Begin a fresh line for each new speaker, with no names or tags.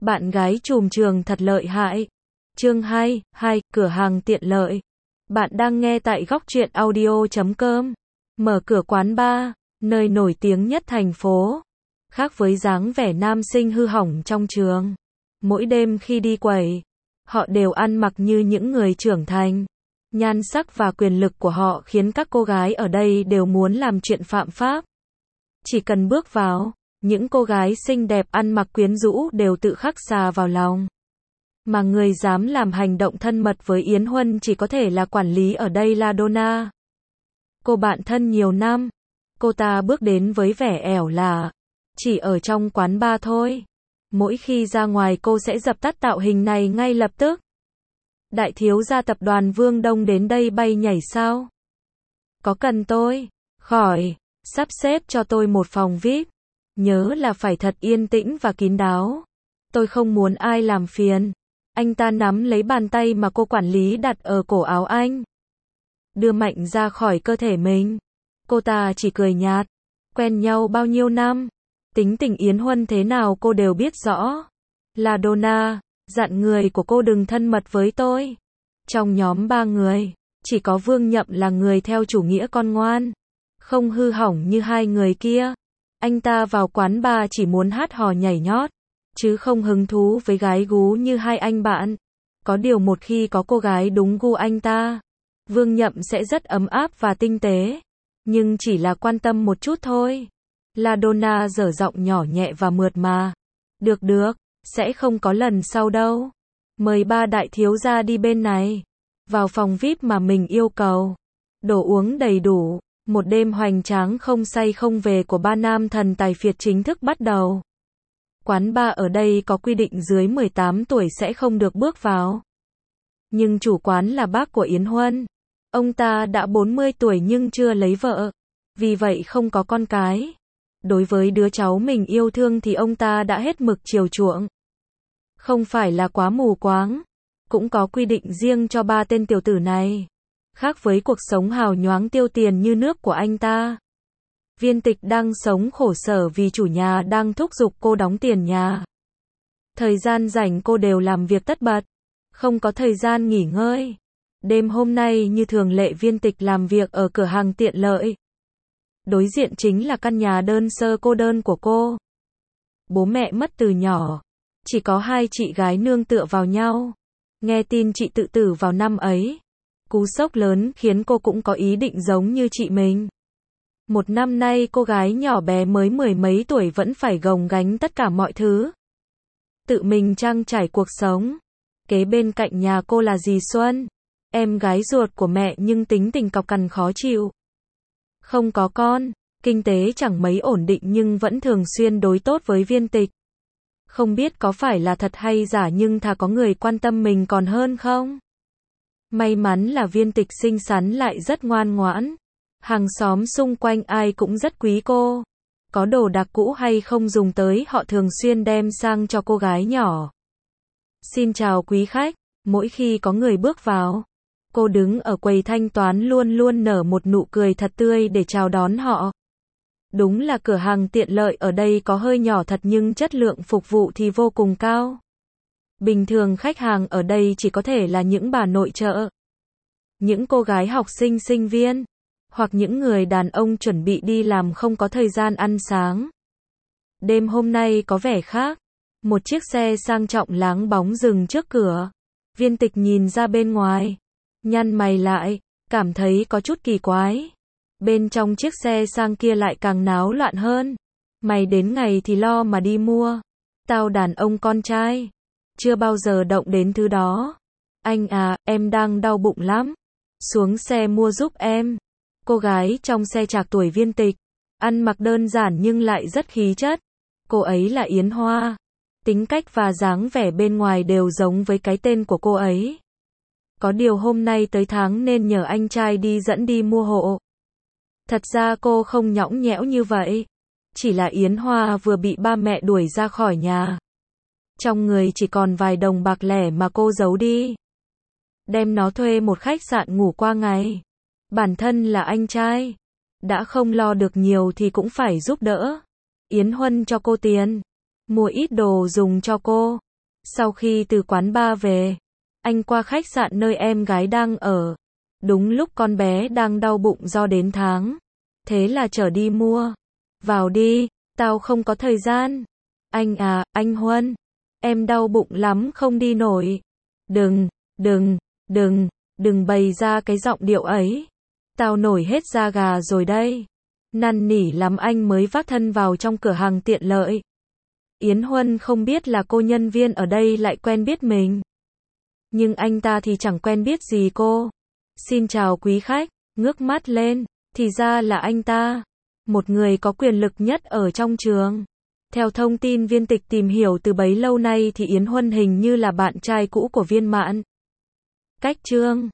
Bạn gái trùm trường thật lợi hại. Chương 2, cửa hàng tiện lợi. Bạn đang nghe tại góc truyện audio.com. Mở cửa quán bar, nơi nổi tiếng nhất thành phố. Khác với dáng vẻ nam sinh hư hỏng trong trường. Mỗi đêm khi đi quẩy, họ đều ăn mặc như những người trưởng thành. Nhan sắc và quyền lực của họ khiến các cô gái ở đây đều muốn làm chuyện phạm pháp. Chỉ cần bước vào, những cô gái xinh đẹp ăn mặc quyến rũ đều tự khắc xà vào lòng. Mà người dám làm hành động thân mật với Yến Huân chỉ có thể là quản lý ở đây là Donna. Cô bạn thân nhiều năm. Cô ta bước đến với vẻ ẻo lả. Chỉ ở trong quán bar thôi. Mỗi khi ra ngoài cô sẽ dập tắt tạo hình này ngay lập tức. Đại thiếu gia tập đoàn Vương Đông đến đây bay nhảy sao? Có cần tôi khỏi sắp xếp cho tôi một phòng VIP? Nhớ là phải thật yên tĩnh và kín đáo. Tôi không muốn ai làm phiền. Anh ta nắm lấy bàn tay mà cô quản lý đặt ở cổ áo anh. Đưa mạnh ra khỏi cơ thể mình. Cô ta chỉ cười nhạt. Quen nhau bao nhiêu năm. Tính tình Yến Huân thế nào cô đều biết rõ. Là Donna, dặn người của cô đừng thân mật với tôi. Trong nhóm 3 người, chỉ có Vương Nhậm là người theo chủ nghĩa con ngoan. Không hư hỏng như hai người kia. Anh ta vào quán bar chỉ muốn hát hò nhảy nhót, chứ không hứng thú với gái gú như hai anh bạn. Có điều một khi có cô gái đúng gu anh ta, Vương Nhậm sẽ rất ấm áp và tinh tế. Nhưng chỉ là quan tâm một chút thôi. La Donna dở giọng nhỏ nhẹ và mượt mà. Được, sẽ không có lần sau đâu. Mời ba đại thiếu gia đi bên này. Vào phòng VIP mà mình yêu cầu. Đồ uống đầy đủ. Một đêm hoành tráng không say không về của ba nam thần tài phiệt chính thức bắt đầu. Quán bar ở đây có quy định dưới 18 tuổi sẽ không được bước vào. Nhưng chủ quán là bác của Yến Huân. Ông ta đã 40 tuổi nhưng chưa lấy vợ. Vì vậy không có con cái. Đối với đứa cháu mình yêu thương thì ông ta đã hết mực chiều chuộng. Không phải là quá mù quáng. Cũng có quy định riêng cho ba tên tiểu tử này. Khác với cuộc sống hào nhoáng tiêu tiền như nước của anh ta. Viên Tịch đang sống khổ sở vì chủ nhà đang thúc giục cô đóng tiền nhà. Thời gian rảnh cô đều làm việc tất bật. Không có thời gian nghỉ ngơi. Đêm hôm nay như thường lệ Viên Tịch làm việc ở cửa hàng tiện lợi. Đối diện chính là căn nhà đơn sơ cô đơn của cô. Bố mẹ mất từ nhỏ. Chỉ có hai chị gái nương tựa vào nhau. Nghe tin chị tự tử vào năm ấy. Cú sốc lớn khiến cô cũng có ý định giống như chị mình. Một năm nay cô gái nhỏ bé mới 10 mấy tuổi vẫn phải gồng gánh tất cả mọi thứ. Tự mình trang trải cuộc sống. Kế bên cạnh nhà cô là dì Xuân. Em gái ruột của mẹ nhưng tính tình cọc cằn khó chịu. Không có con, kinh tế chẳng mấy ổn định nhưng vẫn thường xuyên đối tốt với Viên Tịch. Không biết có phải là thật hay giả nhưng thà có người quan tâm mình còn hơn không? May mắn là Viên Tịch xinh xắn lại rất ngoan ngoãn. Hàng xóm xung quanh ai cũng rất quý cô. Có đồ đạc cũ hay không dùng tới họ thường xuyên đem sang cho cô gái nhỏ. Xin chào quý khách, mỗi khi có người bước vào. Cô đứng ở quầy thanh toán luôn luôn nở một nụ cười thật tươi để chào đón họ. Đúng là cửa hàng tiện lợi ở đây có hơi nhỏ thật nhưng chất lượng phục vụ thì vô cùng cao. Bình thường khách hàng ở đây chỉ có thể là những bà nội trợ, những cô gái học sinh sinh viên, hoặc những người đàn ông chuẩn bị đi làm không có thời gian ăn sáng. Đêm hôm nay có vẻ khác. Một chiếc xe sang trọng láng bóng dừng trước cửa. Viên Tịch nhìn ra bên ngoài. Nhăn mày lại, cảm thấy có chút kỳ quái. Bên trong chiếc xe sang kia lại càng náo loạn hơn. Mày đến ngày thì lo mà đi mua. Tao đàn ông con trai. Chưa bao giờ động đến thứ đó. Anh à, em đang đau bụng lắm. Xuống xe mua giúp em. Cô gái trong xe trạc tuổi Viên Tịch. Ăn mặc đơn giản nhưng lại rất khí chất. Cô ấy là Yến Hoa. Tính cách và dáng vẻ bên ngoài đều giống với cái tên của cô ấy. Có điều hôm nay tới tháng nên nhờ anh trai đi dẫn đi mua hộ. Thật ra cô không nhõng nhẽo như vậy. Chỉ là Yến Hoa vừa bị ba mẹ đuổi ra khỏi nhà. Trong người chỉ còn vài đồng bạc lẻ mà cô giấu đi. Đem nó thuê một khách sạn ngủ qua ngày. Bản thân là anh trai. Đã không lo được nhiều thì cũng phải giúp đỡ. Yến Huân cho cô tiền. Mua ít đồ dùng cho cô. Sau khi từ quán bar về, anh qua khách sạn nơi em gái đang ở. Đúng lúc con bé đang đau bụng do đến tháng. Thế là chở đi mua. Vào đi, tao không có thời gian. Anh à, anh Huân. Em đau bụng lắm không đi nổi. Đừng, đừng, đừng, đừng bày ra cái giọng điệu ấy. Tao nổi hết da gà rồi đây. Năn nỉ lắm anh mới vác thân vào trong cửa hàng tiện lợi. Yến Huân không biết là cô nhân viên ở đây lại quen biết mình. Nhưng anh ta thì chẳng quen biết gì cô. Xin chào quý khách, ngước mắt lên, thì ra là anh ta. Một người có quyền lực nhất ở trong trường. Theo thông tin Viên Tịch tìm hiểu từ bấy lâu nay thì Yến Huân hình như là bạn trai cũ của Viên Mạn. Cách chương